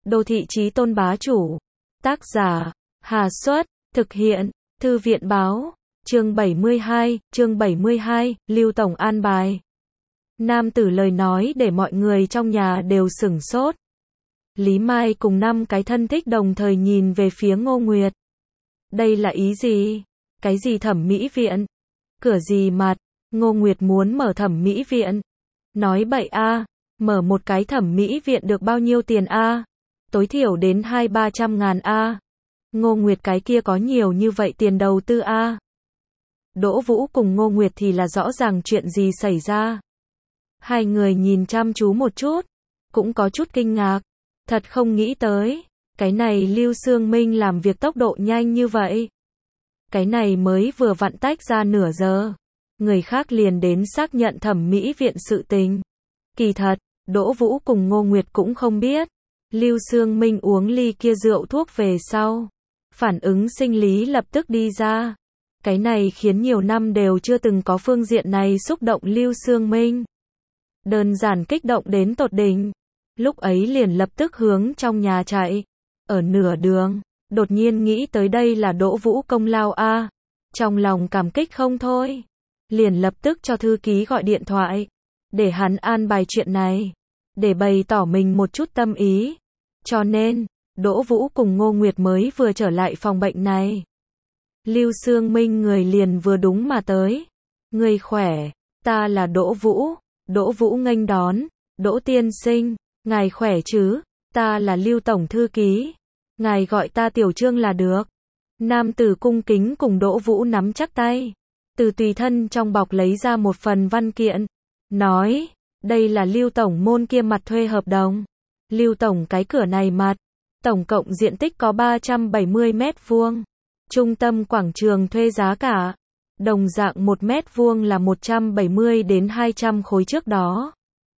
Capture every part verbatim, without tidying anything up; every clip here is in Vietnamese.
Đô thị chí tôn bá chủ. Tác giả, Hà Xuất, thực hiện, Thư viện báo, chương bảy mươi hai, chương bảy mươi hai, Lưu Tổng an bài. Nam tử lời nói để mọi người trong nhà đều sửng sốt. Lý Mai cùng năm cái thân thích đồng thời nhìn về phía Ngô Nguyệt. Đây là ý gì? Cái gì thẩm mỹ viện? Cửa gì mặt? Ngô Nguyệt muốn mở thẩm mỹ viện. Nói bậy a, mở một cái thẩm mỹ viện được bao nhiêu tiền a? Tối thiểu đến hai ba trăm ngàn a. Ngô Nguyệt cái kia có nhiều như vậy tiền đầu tư a. Đỗ Vũ cùng Ngô Nguyệt thì là rõ ràng chuyện gì xảy ra. Hai người nhìn chăm chú một chút, cũng có chút kinh ngạc. Thật không nghĩ tới, cái này Lưu Sương Minh làm việc tốc độ nhanh như vậy. Cái này mới vừa vặn tách ra nửa giờ, người khác liền đến xác nhận thẩm mỹ viện sự tình. Kỳ thật, Đỗ Vũ cùng Ngô Nguyệt cũng không biết. Lưu Sương Minh uống ly kia rượu thuốc về sau, phản ứng sinh lý lập tức đi ra. Cái này khiến nhiều năm đều chưa từng có phương diện này xúc động Lưu Sương Minh. Đơn giản kích động đến tột đỉnh. Lúc ấy liền lập tức hướng trong nhà chạy. Ở nửa đường, đột nhiên nghĩ tới đây là Đỗ Vũ công lao a. Trong lòng cảm kích không thôi. Liền lập tức cho thư ký gọi điện thoại, để hắn an bài chuyện này, để bày tỏ mình một chút tâm ý. Cho nên, Đỗ Vũ cùng Ngô Nguyệt mới vừa trở lại phòng bệnh này. Lưu Sương Minh người liền vừa đúng mà tới. Người khỏe, ta là Đỗ Vũ. Đỗ Vũ nghênh đón, Đỗ tiên sinh, ngài khỏe chứ, ta là Lưu Tổng Thư Ký. Ngài gọi ta Tiểu Trương là được. Nam tử cung kính cùng Đỗ Vũ nắm chắc tay. Từ tùy thân trong bọc lấy ra một phần văn kiện. Nói, đây là Lưu Tổng môn kia mặt thuê hợp đồng. Lưu Tổng cái cửa này mặt, tổng cộng diện tích có ba trăm bảy mươi mét vuông. Trung tâm quảng trường thuê giá cả, đồng dạng một mét vuông là một trăm bảy mươi đến hai trăm khối trước đó.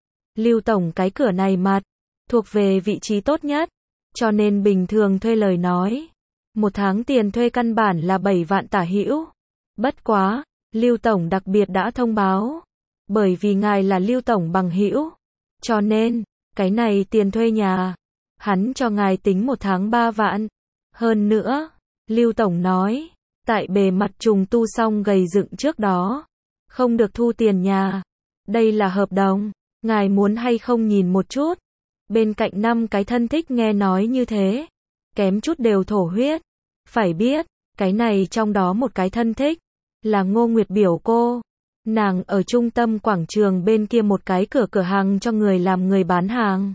Lưu Tổng cái cửa này mặt, thuộc về vị trí tốt nhất, cho nên bình thường thuê lời nói. Một tháng tiền thuê căn bản là bảy vạn tả hữu. Bất quá, Lưu Tổng đặc biệt đã thông báo. Bởi vì ngài là Lưu Tổng bằng hữu. Cho nên, cái này tiền thuê nhà, hắn cho ngài tính một tháng ba vạn. Hơn nữa, Lưu Tổng nói, tại bề mặt trùng tu xong gầy dựng trước đó, không được thu tiền nhà. Đây là hợp đồng, ngài muốn hay không nhìn một chút. Bên cạnh năm cái thân thích nghe nói như thế, kém chút đều thổ huyết. Phải biết, cái này trong đó một cái thân thích, là Ngô Nguyệt biểu cô. Nàng ở trung tâm quảng trường bên kia một cái cửa cửa hàng cho người làm người bán hàng.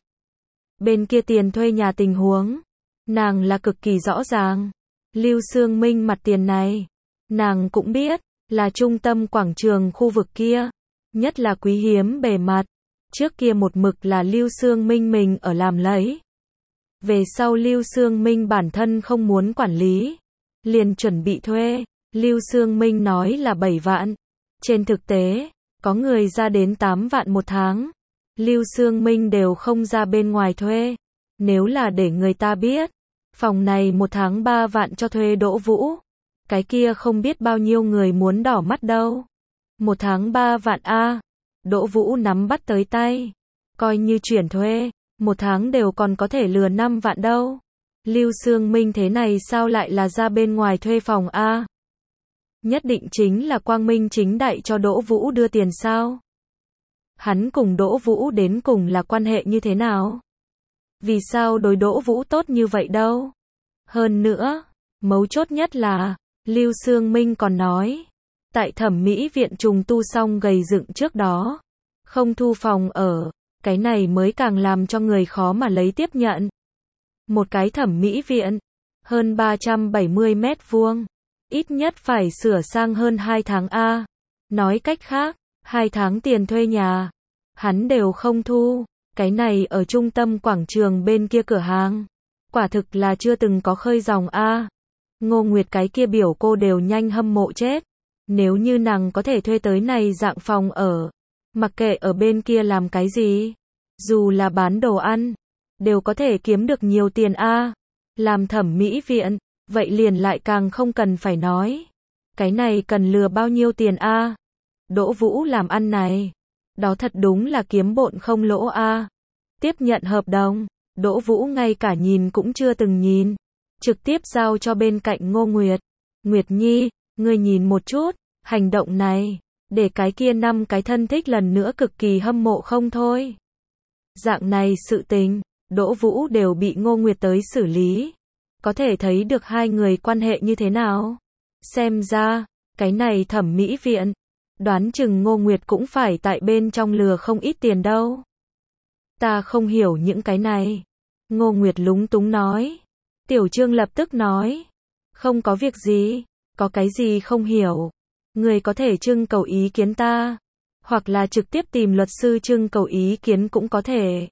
Bên kia tiền thuê nhà tình huống, nàng là cực kỳ rõ ràng. Lưu Sương Minh mặt tiền này, nàng cũng biết, là trung tâm quảng trường khu vực kia, nhất là quý hiếm bề mặt. Trước kia một mực là Lưu Sương Minh mình ở làm lấy. Về sau Lưu Sương Minh bản thân không muốn quản lý, liền chuẩn bị thuê. Lưu Sương Minh nói là bảy vạn. Trên thực tế, có người ra đến tám vạn một tháng. Lưu Sương Minh đều không ra bên ngoài thuê. Nếu là để người ta biết, phòng này một tháng ba vạn cho thuê Đỗ Vũ, cái kia không biết bao nhiêu người muốn đỏ mắt đâu. Một tháng ba vạn a. Đỗ Vũ nắm bắt tới tay. Coi như chuyển thuê, một tháng đều còn có thể lừa năm vạn đâu. Lưu Sương Minh thế này sao lại là ra bên ngoài thuê phòng a? Nhất định chính là quang minh chính đại cho Đỗ Vũ đưa tiền sao? Hắn cùng Đỗ Vũ đến cùng là quan hệ như thế nào? Vì sao đối Đỗ Vũ tốt như vậy đâu? Hơn nữa, mấu chốt nhất là, Lưu Sương Minh còn nói, tại thẩm mỹ viện trùng tu xong gầy dựng trước đó, không thu phòng ở, cái này mới càng làm cho người khó mà lấy tiếp nhận. Một cái thẩm mỹ viện, hơn ba trăm bảy mươi mét vuông, ít nhất phải sửa sang hơn hai tháng a. Nói cách khác, hai tháng tiền thuê nhà, hắn đều không thu. Cái này ở trung tâm quảng trường bên kia cửa hàng, quả thực là chưa từng có khơi dòng a. Ngô Nguyệt cái kia biểu cô đều nhanh hâm mộ chết. Nếu như nàng có thể thuê tới này dạng phòng ở, mặc kệ ở bên kia làm cái gì, dù là bán đồ ăn, đều có thể kiếm được nhiều tiền a. Làm thẩm mỹ viện, vậy liền lại càng không cần phải nói. Cái này cần lừa bao nhiêu tiền a? Đỗ Vũ làm ăn này, đó thật đúng là kiếm bộn không lỗ a. Tiếp nhận hợp đồng, Đỗ Vũ ngay cả nhìn cũng chưa từng nhìn, trực tiếp giao cho bên cạnh Ngô Nguyệt. Nguyệt Nhi, ngươi nhìn một chút, hành động này, để cái kia năm cái thân thích lần nữa cực kỳ hâm mộ không thôi. Dạng này sự tình, Đỗ Vũ đều bị Ngô Nguyệt tới xử lý. Có thể thấy được hai người quan hệ như thế nào. Xem ra, cái này thẩm mỹ viện, đoán chừng Ngô Nguyệt cũng phải tại bên trong lừa không ít tiền đâu. Ta không hiểu những cái này. Ngô Nguyệt lúng túng nói. Tiểu Trương lập tức nói. Không có việc gì, có cái gì không hiểu. Người có thể trưng cầu ý kiến ta, hoặc là trực tiếp tìm luật sư trưng cầu ý kiến cũng có thể.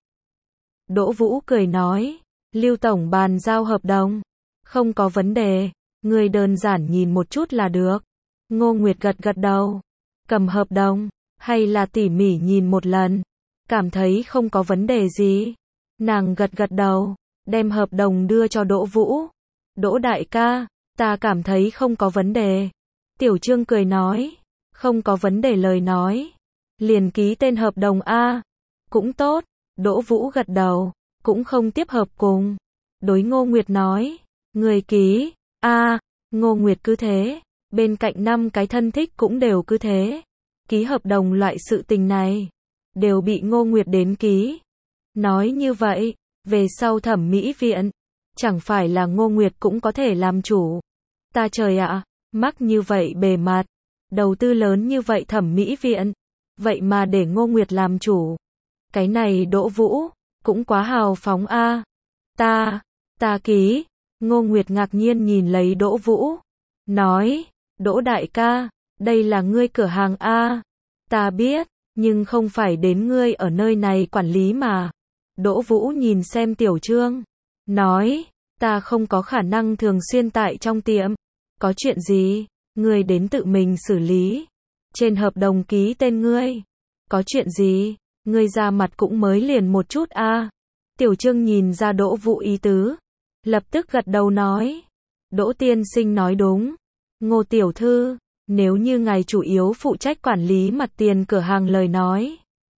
Đỗ Vũ cười nói. Lưu Tổng bàn giao hợp đồng. Không có vấn đề, người đơn giản nhìn một chút là được. Ngô Nguyệt gật gật đầu. Cầm hợp đồng, hay là tỉ mỉ nhìn một lần. Cảm thấy không có vấn đề gì. Nàng gật gật đầu, đem hợp đồng đưa cho Đỗ Vũ. Đỗ đại ca, ta cảm thấy không có vấn đề. Tiểu Trương cười nói. Không có vấn đề lời nói. Liền ký tên hợp đồng A. Cũng tốt. Đỗ Vũ gật đầu, cũng không tiếp hợp cùng. Đối Ngô Nguyệt nói. Người ký, A. Ngô Nguyệt cứ thế. Bên cạnh năm cái thân thích cũng đều cứ thế. Ký hợp đồng loại sự tình này, đều bị Ngô Nguyệt đến ký. Nói như vậy, về sau thẩm mỹ viện, chẳng phải là Ngô Nguyệt cũng có thể làm chủ. Ta trời ạ, mắc như vậy bề mặt, đầu tư lớn như vậy thẩm mỹ viện, vậy mà để Ngô Nguyệt làm chủ. Cái này Đỗ Vũ, cũng quá hào phóng a. Ta, ta ký. Ngô Nguyệt ngạc nhiên nhìn lấy Đỗ Vũ, nói, Đỗ đại ca, đây là ngươi cửa hàng a. Ta biết, nhưng không phải đến ngươi ở nơi này quản lý mà. Đỗ Vũ nhìn xem Tiểu Trương, nói, ta không có khả năng thường xuyên tại trong tiệm. Có chuyện gì, ngươi đến tự mình xử lý. Trên hợp đồng ký tên ngươi. Có chuyện gì, ngươi ra mặt cũng mới liền một chút a. Tiểu Trương nhìn ra Đỗ Vũ ý tứ, lập tức gật đầu nói. Đỗ tiên sinh nói đúng. Ngô tiểu thư, nếu như ngài chủ yếu phụ trách quản lý mặt tiền cửa hàng lời nói,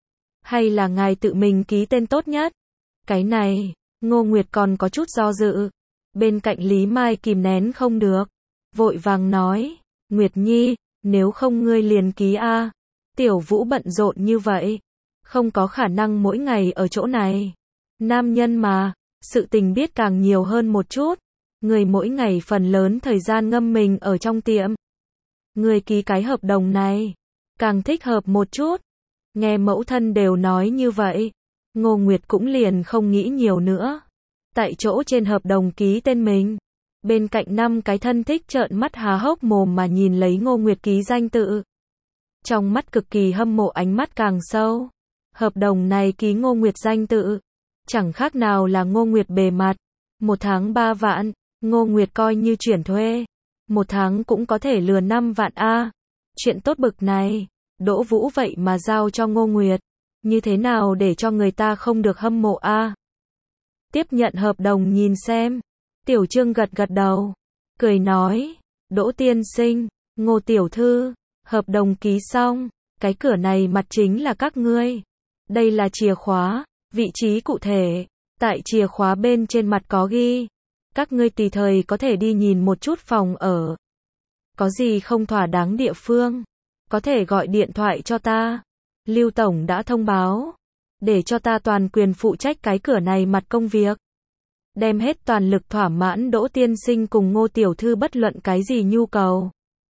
hay là ngài tự mình ký tên tốt nhất. Cái này, Ngô Nguyệt còn có chút do dự. Bên cạnh Lý Mai kìm nén không được, vội vàng nói, Nguyệt Nhi, nếu không ngươi liền ký a. Tiểu Vũ bận rộn như vậy, không có khả năng mỗi ngày ở chỗ này. Nam nhân mà, sự tình biết càng nhiều hơn một chút. Người mỗi ngày phần lớn thời gian ngâm mình ở trong tiệm. Người ký cái hợp đồng này, càng thích hợp một chút. Nghe mẫu thân đều nói như vậy, Ngô Nguyệt cũng liền không nghĩ nhiều nữa. Tại chỗ trên hợp đồng ký tên mình. Bên cạnh năm cái thân thích trợn mắt há hốc mồm mà nhìn lấy Ngô Nguyệt ký danh tự. Trong mắt cực kỳ hâm mộ ánh mắt càng sâu. Hợp đồng này ký Ngô Nguyệt danh tự, chẳng khác nào là Ngô Nguyệt bề mặt. Một tháng ba vạn, Ngô Nguyệt coi như chuyển thuê. Một tháng cũng có thể lừa năm vạn a. Chuyện tốt bực này, Đỗ Vũ vậy mà giao cho Ngô Nguyệt. Như thế nào để cho người ta không được hâm mộ a? Tiếp nhận hợp đồng nhìn xem. Tiểu Trương gật gật đầu, cười nói, Đỗ tiên sinh, Ngô tiểu thư, hợp đồng ký xong, cái cửa này mặt chính là các ngươi. Đây là chìa khóa, vị trí cụ thể, tại chìa khóa bên trên mặt có ghi. Các ngươi tùy thời có thể đi nhìn một chút phòng ở. Có gì không thỏa đáng địa phương, có thể gọi điện thoại cho ta. Lưu Tổng đã thông báo, để cho ta toàn quyền phụ trách cái cửa này mặt công việc. Đem hết toàn lực thỏa mãn Đỗ tiên sinh cùng Ngô tiểu thư bất luận cái gì nhu cầu.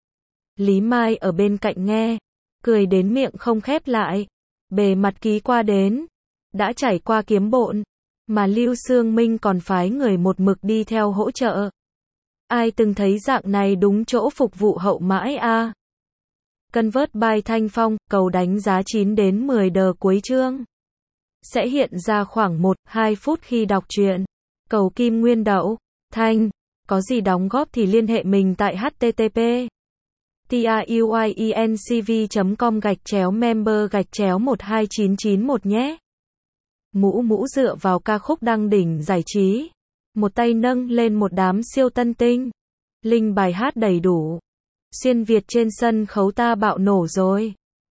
Lý Mai ở bên cạnh nghe, cười đến miệng không khép lại. Bề mặt ký qua đến, đã trải qua kiếm bộn, mà Lưu Sương Minh còn phái người một mực đi theo hỗ trợ. Ai từng thấy dạng này đúng chỗ phục vụ hậu mãi a. Convert by Thanh Phong, cầu đánh giá chín đến mười đờ cuối chương. Sẽ hiện ra khoảng một đến hai phút khi đọc truyện. Cầu Kim Nguyên Đậu, Thanh, có gì đóng góp thì liên hệ mình tại http truyencv chấm com gạch chéo member gạch chéo một hai chín chín một nhé. Mũ mũ dựa vào ca khúc đăng đỉnh giải trí. Một tay nâng lên một đám siêu tân tinh. Linh bài hát đầy đủ. Xuyên Việt trên sân khấu ta bạo nổ rồi.